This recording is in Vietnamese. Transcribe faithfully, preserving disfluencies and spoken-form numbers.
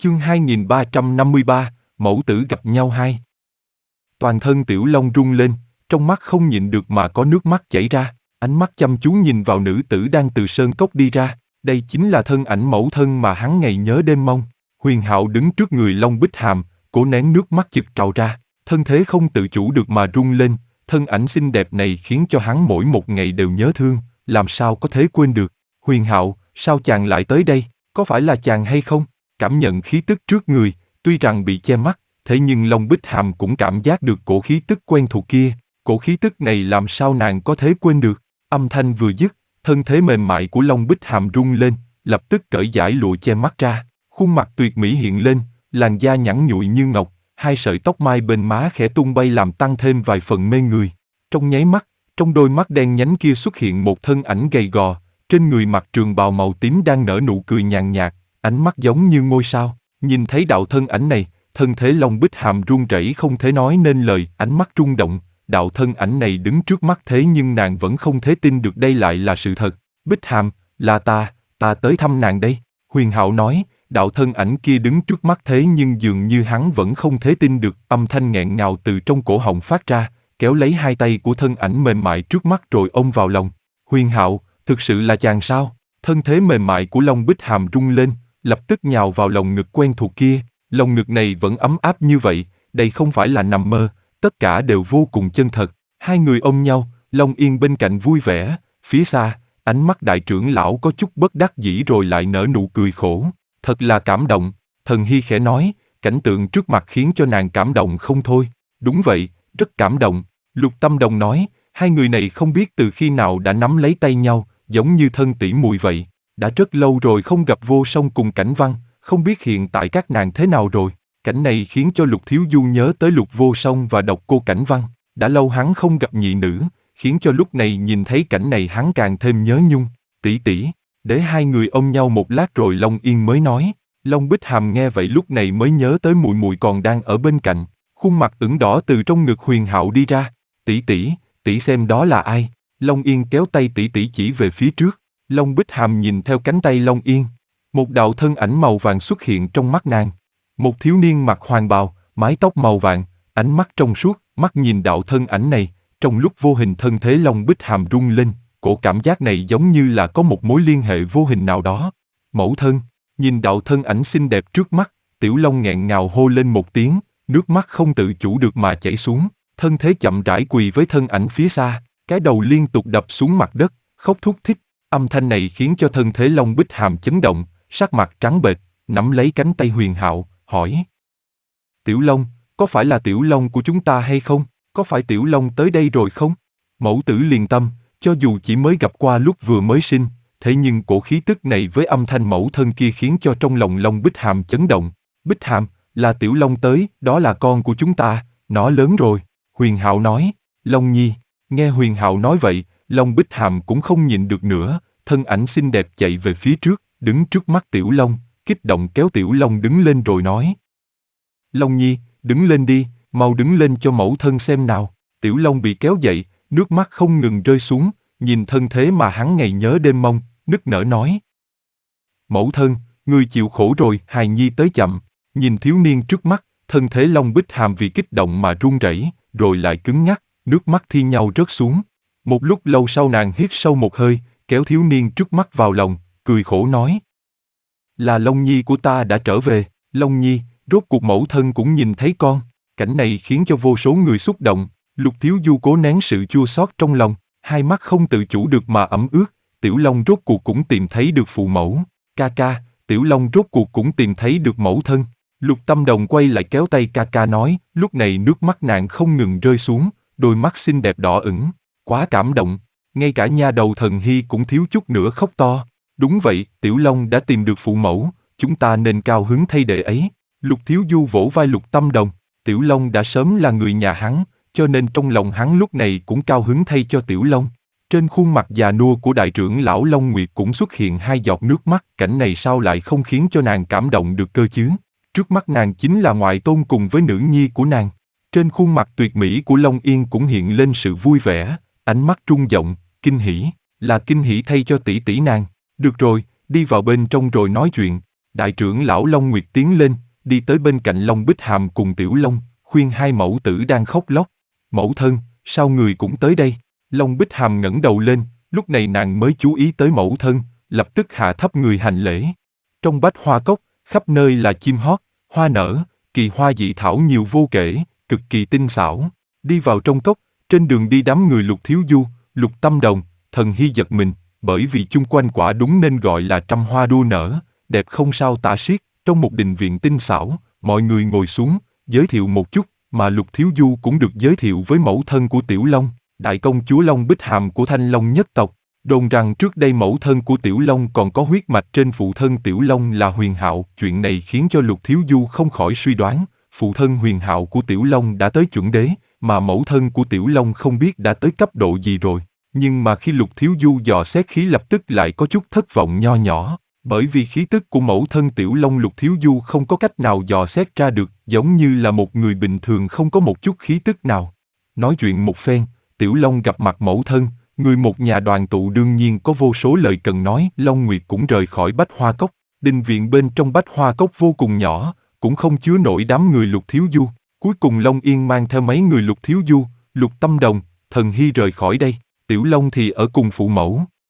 Chương hai nghìn ba trăm năm mươi ba, mẫu tử gặp nhau hai. Toàn thân Tiểu Long rung lên, trong mắt không nhịn được mà có nước mắt chảy ra, ánh mắt chăm chú nhìn vào nữ tử đang từ sơn cốc đi ra, đây chính là thân ảnh mẫu thân mà hắn ngày nhớ đêm mong. Huyền Hạo đứng trước người Long Bích Hàm, cố nén nước mắt chực trào ra, thân thế không tự chủ được mà rung lên, thân ảnh xinh đẹp này khiến cho hắn mỗi một ngày đều nhớ thương, làm sao có thể quên được. Huyền Hạo, sao chàng lại tới đây, có phải là chàng hay không? Cảm nhận khí tức trước người, tuy rằng bị che mắt, thế nhưng Long Bích Hàm cũng cảm giác được cổ khí tức quen thuộc kia, cổ khí tức này làm sao nàng có thể quên được. Âm thanh vừa dứt, thân thế mềm mại của Long Bích Hàm rung lên, lập tức cởi giải lụa che mắt ra, khuôn mặt tuyệt mỹ hiện lên, làn da nhẵn nhụi như ngọc, hai sợi tóc mai bên má khẽ tung bay làm tăng thêm vài phần mê người. Trong nháy mắt, trong đôi mắt đen nhánh kia xuất hiện một thân ảnh gầy gò, trên người mặc trường bào màu tím đang nở nụ cười nhàn nhạt, ánh mắt giống như ngôi sao. Nhìn thấy đạo thân ảnh này, thân thế Long Bích Hàm run rẩy không thể nói nên lời, ánh mắt rung động. Đạo thân ảnh này đứng trước mắt thế nhưng nàng vẫn không thể tin được đây lại là sự thật. Bích Hàm, là ta, ta tới thăm nàng đây. Huyền Hạo nói, đạo thân ảnh kia đứng trước mắt thế nhưng dường như hắn vẫn không thể tin được, âm thanh nghẹn ngào từ trong cổ họng phát ra, kéo lấy hai tay của thân ảnh mềm mại trước mắt rồi ôm vào lòng. Huyền Hạo, thực sự là chàng sao? Thân thế mềm mại của Long Bích Hàm rung lên, lập tức nhào vào lòng ngực quen thuộc kia, lòng ngực này vẫn ấm áp như vậy, đây không phải là nằm mơ, tất cả đều vô cùng chân thật. Hai người ôm nhau, Long Yên bên cạnh vui vẻ, phía xa, ánh mắt đại trưởng lão có chút bất đắc dĩ rồi lại nở nụ cười khổ, thật là cảm động. Thần Hy khẽ nói, cảnh tượng trước mặt khiến cho nàng cảm động không thôi. Đúng vậy, rất cảm động. Lục Tâm Đồng nói, hai người này không biết từ khi nào đã nắm lấy tay nhau, giống như thân tỷ muội vậy. Đã rất lâu rồi không gặp Vô Song cùng Cảnh Văn, không biết hiện tại các nàng thế nào rồi. Cảnh này khiến cho Lục Thiếu Du nhớ tới Lục Vô Song và Độc Cô Cảnh Văn. Đã lâu hắn không gặp nhị nữ, khiến cho lúc này nhìn thấy cảnh này hắn càng thêm nhớ nhung. Tỷ tỷ, để hai người ôm nhau một lát rồi Long Yên mới nói. Long Bích Hàm nghe vậy lúc này mới nhớ tới muội muội còn đang ở bên cạnh, khuôn mặt ửng đỏ từ trong ngực Huyền Hạo đi ra. Tỷ tỷ, tỷ xem đó là ai? Long Yên kéo tay tỷ tỷ chỉ về phía trước. Long Bích Hàm nhìn theo cánh tay Long Yên, một đạo thân ảnh màu vàng xuất hiện trong mắt nàng. Một thiếu niên mặc hoàng bào, mái tóc màu vàng, ánh mắt trong suốt, mắt nhìn đạo thân ảnh này, trong lúc vô hình thân thế Long Bích Hàm rung lên, cổ cảm giác này giống như là có một mối liên hệ vô hình nào đó. Mẫu thân, nhìn đạo thân ảnh xinh đẹp trước mắt, Tiểu Long nghẹn ngào hô lên một tiếng, nước mắt không tự chủ được mà chảy xuống, thân thế chậm rãi quỳ với thân ảnh phía xa, cái đầu liên tục đập xuống mặt đất, khóc thút thít. Âm thanh này khiến cho thân thế Long Bích Hàm chấn động, sắc mặt trắng bệch, nắm lấy cánh tay Huyền Hạo, hỏi. Tiểu Long, có phải là Tiểu Long của chúng ta hay không? Có phải Tiểu Long tới đây rồi không? Mẫu tử liền tâm, cho dù chỉ mới gặp qua lúc vừa mới sinh, thế nhưng cổ khí tức này với âm thanh mẫu thân kia khiến cho trong lòng Long Bích Hàm chấn động. Bích Hàm, là Tiểu Long tới, đó là con của chúng ta, nó lớn rồi. Huyền Hạo nói. Long Nhi, nghe Huyền Hạo nói vậy, Long Bích Hàm cũng không nhịn được nữa, thân ảnh xinh đẹp chạy về phía trước, đứng trước mắt Tiểu Long, kích động kéo Tiểu Long đứng lên rồi nói. Long Nhi, đứng lên đi, mau đứng lên cho mẫu thân xem nào. Tiểu Long bị kéo dậy, nước mắt không ngừng rơi xuống, nhìn thân thế mà hắn ngày nhớ đêm mong, nức nở nói. Mẫu thân, ngươi chịu khổ rồi, hài nhi tới chậm. Nhìn thiếu niên trước mắt, thân thế Long Bích Hàm vì kích động mà run rẩy, rồi lại cứng nhắc, nước mắt thi nhau rớt xuống. Một lúc lâu sau nàng hít sâu một hơi, kéo thiếu niên trước mắt vào lòng, cười khổ nói. Là Long Nhi của ta đã trở về, Long Nhi, rốt cuộc mẫu thân cũng nhìn thấy con. Cảnh này khiến cho vô số người xúc động, Lục Thiếu Du cố nén sự chua xót trong lòng, hai mắt không tự chủ được mà ẩm ướt. Tiểu Long rốt cuộc cũng tìm thấy được phụ mẫu. Ca ca, Tiểu Long rốt cuộc cũng tìm thấy được mẫu thân. Lục Tâm Đồng quay lại kéo tay ca ca nói, lúc này nước mắt nàng không ngừng rơi xuống, đôi mắt xinh đẹp đỏ ửng, quá cảm động, ngay cả nha đầu Thần Hy cũng thiếu chút nữa khóc to. Đúng vậy, Tiểu Long đã tìm được phụ mẫu, chúng ta nên cao hứng thay đệ ấy. Lục Thiếu Du vỗ vai Lục Tâm Đồng, Tiểu Long đã sớm là người nhà hắn, cho nên trong lòng hắn lúc này cũng cao hứng thay cho Tiểu Long. Trên khuôn mặt già nua của đại trưởng lão Long Nguyệt cũng xuất hiện hai giọt nước mắt, cảnh này sao lại không khiến cho nàng cảm động được cơ chứ? Trước mắt nàng chính là ngoại tôn cùng với nữ nhi của nàng. Trên khuôn mặt tuyệt mỹ của Long Yên cũng hiện lên sự vui vẻ, ánh mắt trung vọng, kinh hỉ, là kinh hỉ thay cho tỷ tỷ nàng. Được rồi, đi vào bên trong rồi nói chuyện. Đại trưởng lão Long Nguyệt tiến lên, đi tới bên cạnh Long Bích Hàm cùng Tiểu Long, khuyên hai mẫu tử đang khóc lóc. Mẫu thân, sao người cũng tới đây? Long Bích Hàm ngẩng đầu lên, lúc này nàng mới chú ý tới mẫu thân, lập tức hạ thấp người hành lễ. Trong bách hoa cốc, khắp nơi là chim hót, hoa nở, kỳ hoa dị thảo nhiều vô kể, cực kỳ tinh xảo. Đi vào trong cốc, trên đường đi đám người Lục Thiếu Du, Lục Tâm Đồng, Thần Hy giật mình, bởi vì chung quanh quả đúng nên gọi là trăm hoa đua nở, đẹp không sao tả xiết. Trong một đình viện tinh xảo, mọi người ngồi xuống, giới thiệu một chút, mà Lục Thiếu Du cũng được giới thiệu với mẫu thân của Tiểu Long, đại công chúa Long Bích Hàm của Thanh Long nhất tộc. Đồn rằng trước đây mẫu thân của Tiểu Long còn có huyết mạch trên phụ thân Tiểu Long là Huyền Hạo. Chuyện này khiến cho Lục Thiếu Du không khỏi suy đoán, phụ thân Huyền Hạo của Tiểu Long đã tới chuẩn đế, mà mẫu thân của Tiểu Long không biết đã tới cấp độ gì rồi. Nhưng mà khi Lục Thiếu Du dò xét khí lập tức lại có chút thất vọng nho nhỏ, bởi vì khí tức của mẫu thân Tiểu Long Lục Thiếu Du không có cách nào dò xét ra được, giống như là một người bình thường không có một chút khí tức nào. Nói chuyện một phen, Tiểu Long gặp mặt mẫu thân, người một nhà đoàn tụ đương nhiên có vô số lời cần nói. Long Nguyệt cũng rời khỏi bách hoa cốc, đình viện bên trong bách hoa cốc vô cùng nhỏ, cũng không chứa nổi đám người Lục Thiếu Du. Cuối cùng Long Yên mang theo mấy người Lục Thiếu Du, Lục Tâm Đồng, Thần Hy rời khỏi đây, Tiểu Long thì ở cùng phụ mẫu.